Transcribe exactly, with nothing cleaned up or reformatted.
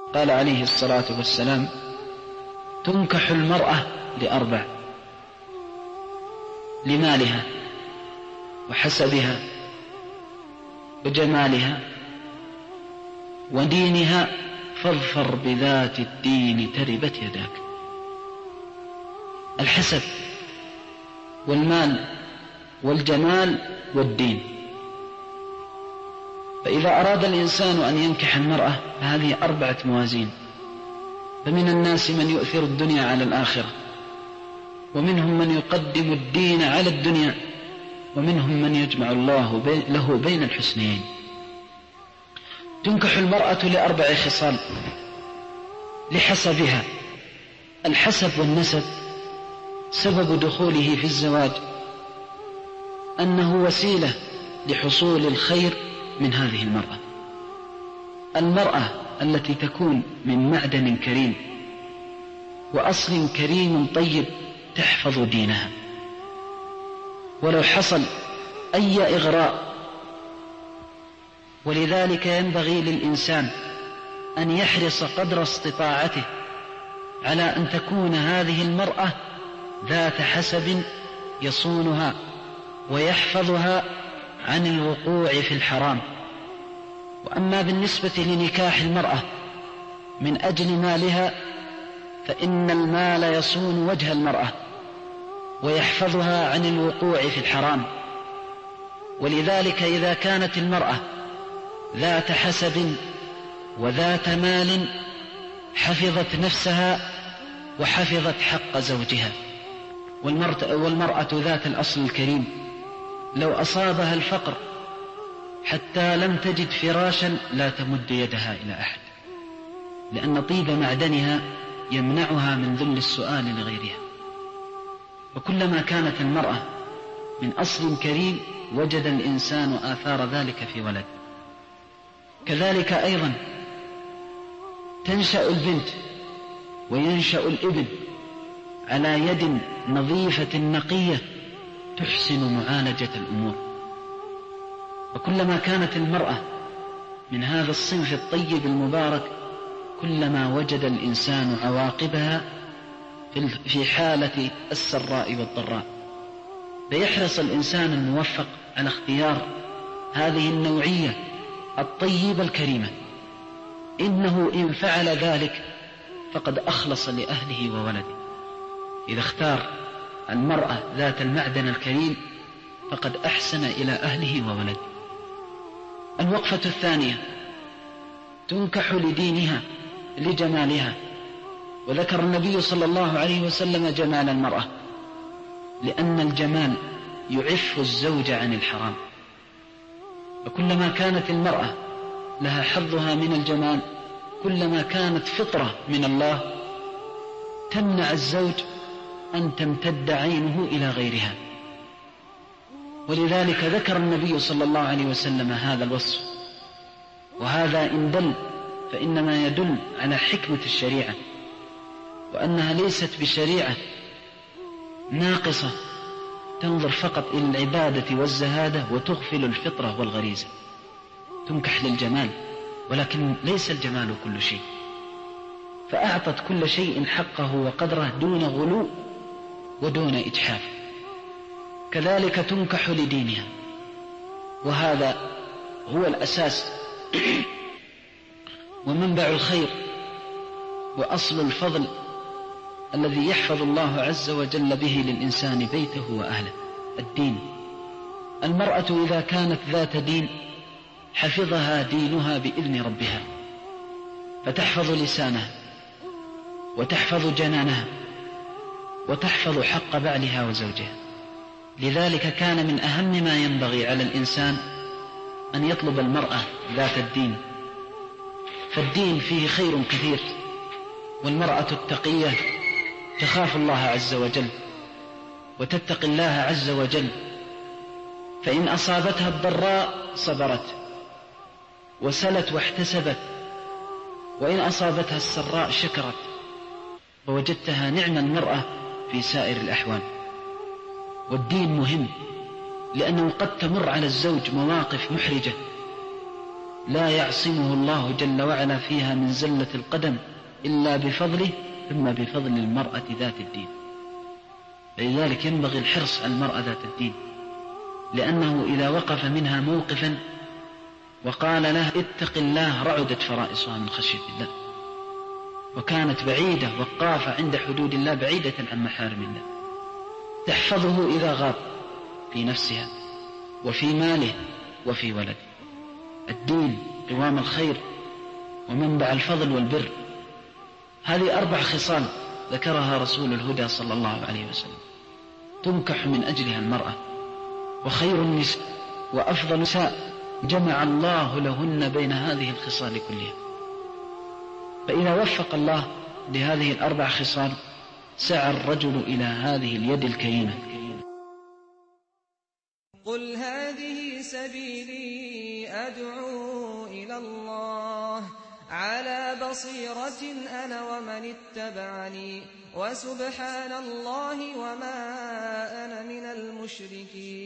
قال عليه الصلاة والسلام: تنكح المرأة لأربع: لمالها وحسبها وجمالها ودينها، فاظفر بذات الدين تربت يداك. الحسب والمال والجمال والدين. فإذا أراد الإنسان أن ينكح المرأة فهذه أربعة موازين. فمن الناس من يؤثر الدنيا على الآخرة، ومنهم من يقدم الدين على الدنيا، ومنهم من يجمع الله له بين الحسنين. تنكح المرأة لأربع خصال: لحسبها. الحسب والنسب سبب دخوله في الزواج أنه وسيلة لحصول الخير من هذه المرأة. المرأة التي تكون من معدن كريم وأصل كريم طيب تحفظ دينها، ولو حصل أي إغراء. ولذلك ينبغي للإنسان أن يحرص قدر استطاعته على أن تكون هذه المرأة ذات حسب يصونها ويحفظها عن الوقوع في الحرام. وأما بالنسبة لنكاح المرأة من أجل مالها، فإن المال يصون وجه المرأة ويحفظها عن الوقوع في الحرام. ولذلك إذا كانت المرأة ذات حسب وذات مال حفظت نفسها وحفظت حق زوجها. والمرأة ذات الأصل الكريم لو أصابها الفقر حتى لم تجد فراشا لا تمد يدها إلى أحد، لأن طيب معدنها يمنعها من ذل السؤال لغيرها. وكلما كانت المرأة من أصل كريم وجد الإنسان آثار ذلك في ولد. كذلك أيضا تنشأ البنت وينشأ الابن على يد نظيفة نقية تحسن معالجة الأمور. وكلما كانت المرأة من هذا الصنف الطيب المبارك كلما وجد الإنسان عواقبها في حالة السراء والضراء. فيحرص الإنسان الموفق على اختيار هذه النوعية الطيبة الكريمة، إنه إن فعل ذلك فقد أخلص لأهله وولده. إذا اختار المرأة ذات المعدن الكريم فقد أحسن إلى أهله وولده. الوقفة الثانية: تنكح لدينها لجمالها. وذكر النبي صلى الله عليه وسلم جمال المرأة، لأن الجمال يعف الزوج عن الحرام. وكلما كانت المرأة لها حظها من الجمال كلما كانت فطرة من الله تمنع الزوج أن تمتد عينه إلى غيرها. ولذلك ذكر النبي صلى الله عليه وسلم هذا الوصف. وهذا إن دل فإنما يدل على حكمة الشريعة، وأنها ليست بشريعة ناقصة تنظر فقط إلى العبادة والزهادة وتغفل الفطرة والغريزة. تنكح للجمال، ولكن ليس الجمال كل شيء، فأعطت كل شيء حقه وقدره دون غلو ودون إجحاف. كذلك تنكح لدينها، وهذا هو الأساس ومنبع الخير وأصل الفضل الذي يحفظ الله عز وجل به للإنسان بيته وأهله: الدين. المرأة إذا كانت ذات دين حفظها دينها بإذن ربها، فتحفظ لسانها وتحفظ جنانها وتحفظ حق بعلها وزوجها. لذلك كان من أهم ما ينبغي على الإنسان أن يطلب المرأة ذات الدين، فالدين فيه خير كثير. والمرأة التقية تخاف الله عز وجل وتتقي الله عز وجل، فإن أصابتها الضراء صبرت وسلت واحتسبت، وإن أصابتها السراء شكرت، ووجدتها نعم المرأة في سائر الأحوال. والدين مهم، لأنه قد تمر على الزوج مواقف محرجة لا يعصمه الله جل وعلا فيها من زلة القدم إلا بفضله، ثم بفضل المرأة ذات الدين. فلذلك ينبغي الحرص على المرأة ذات الدين، لأنه إذا وقف منها موقفا وقال لها اتق الله رعدت فرائصها من خشية الله، وكانت بعيدة وقافة عند حدود الله بعيدة عن محارم الله، تحفظه إذا غاب في نفسها وفي ماله وفي ولده. الدين قوام الخير ومنبع الفضل والبر. هذه أربع خصال ذكرها رسول الهدى صلى الله عليه وسلم تنكح من أجلها المرأة، وخير النساء وأفضل النساء جمع الله لهن بين هذه الخصال كلها. فإذا وفق الله لهذه الأربع خصال سعى الرجل إلى هذه اليد الكريمة. قل هذه سبيلي أدعو إلى الله على بصيرة أنا ومن اتبعني وسبحان الله وما أنا من المشركين.